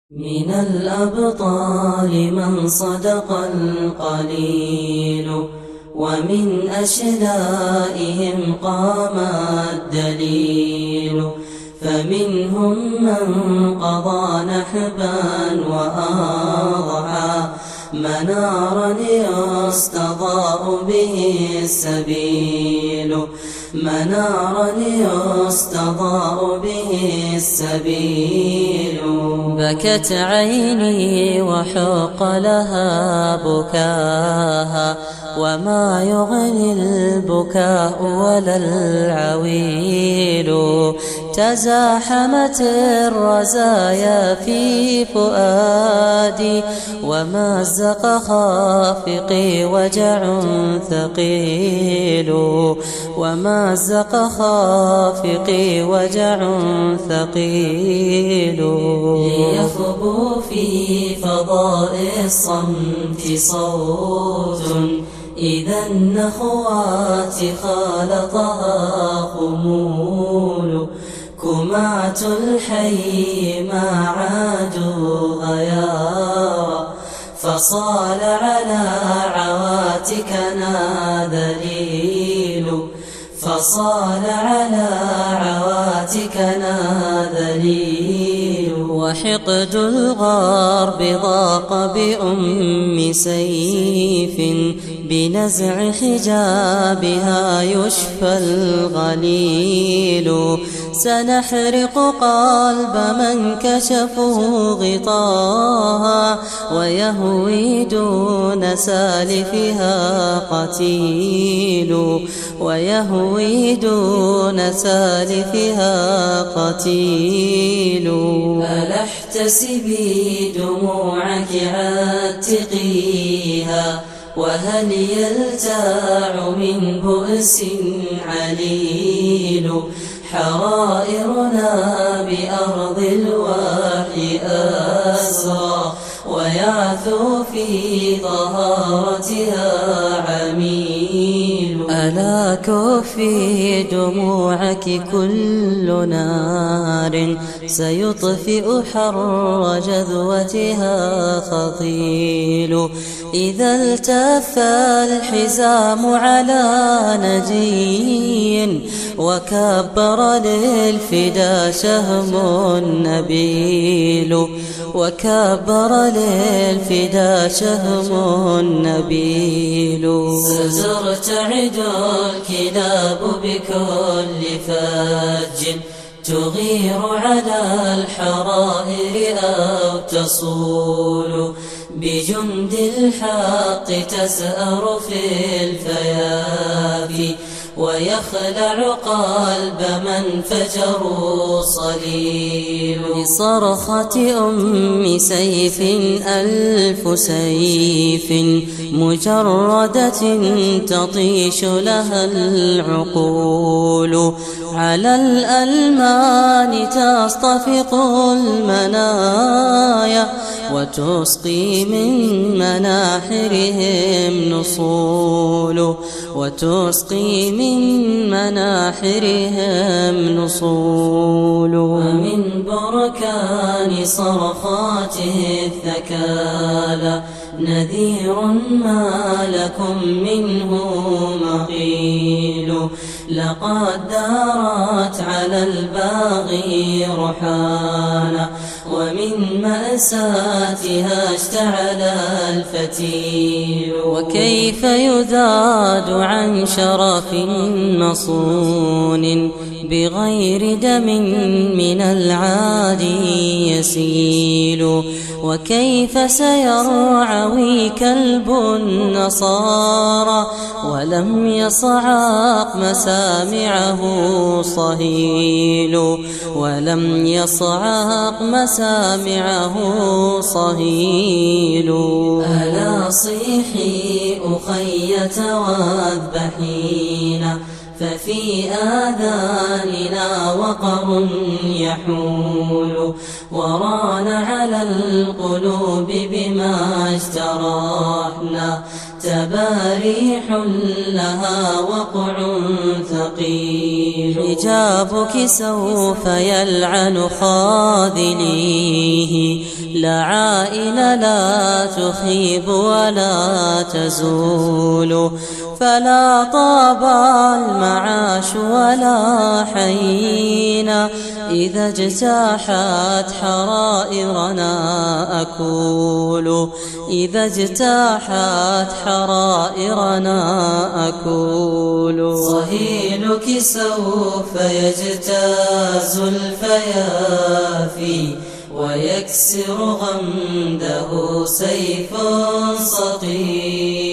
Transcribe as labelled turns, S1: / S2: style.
S1: من الأبطال من صدق القليل، ومن أشلائهم قام الدليل. فمنهم من قضى نحبا وأضحى منارا يستضاء به السبيل، منارا يستضاء به السبيل. بكت عيني وحق لها بكاها، وما يغني البكاء ولا العويل. تزاحمت الرزايا في فؤادي، ومزق خافقي وجع ثقيل، ومزق خافقي وجع ثقيل. ليخبو في فضاء الصمت صوت، إذا النخوات خالطها خمول. كمعت الحي ما عادوا غيارا، فصال على عواتكنا ذليل، فصال على عواتكنا ذليل. وحقد الغرب ضاق بأم سيف، بنزع حجابها يشفى الغليل. سنحرق قلب من كشفوا غطاها، ويهوي دون سالفها قتيل، ويهوي دون سالفها قتيل. ألا احتسبي دموعك عاتقيها، وهل يلتاع من بؤس عليل. حرائرنا بأرض الوحي أسرى، ويعثو في طهارتها عميل. ألا كفي دموعك كل نار، سيطفئ حر جذوتها خطيل. إذا التف الحزام على نجي، وكبر للفدا شهم نبيل، وكبر للفدا شهم نبيل. سترتعد الكلاب بكل فج، تغير على الحرائر أو تصول. بجند الحق تزأر في الفيافي، ويخلع قلب من فجروا صليل. بصرخة أم سيف ألف سيف، مجردة تطيش لها العقول. على الألمان تصطفق المنايا، وتسقي من مناحرهم نصول، وتسقي من مناحرهم نصول. ومن بركان صرخاته الثكالى نذير ما لكم منه مقيل. لقد دارت على الباغي رحانا، ومن مأساتها اشتعل الفتيل. وكيف يذاد عن شرف مصون، بغير دم من العادي يسيل. وكيف سيرعوي كلب النصارى، ولم يصعق مسامعه صهيل، ولم يصعق مسامعه صهيل. ألا صيحي أخية واذبحينا، ففي آذاننا وقر يحول. وران على القلوب بما اجترحنا، تباريح لها وقع ثقيل. حجابك سوف يلعن خاذليه، لعائن لا تخيب ولا تزول، فلا طاب المعاش ولا حيينا إذا اجتاحت حرائرنا أكول، إذا اجتاحت حرائرنا أكول.
S2: صهيلك سوف يجتاز الفيافي ويكسر غمده سيف صقيل.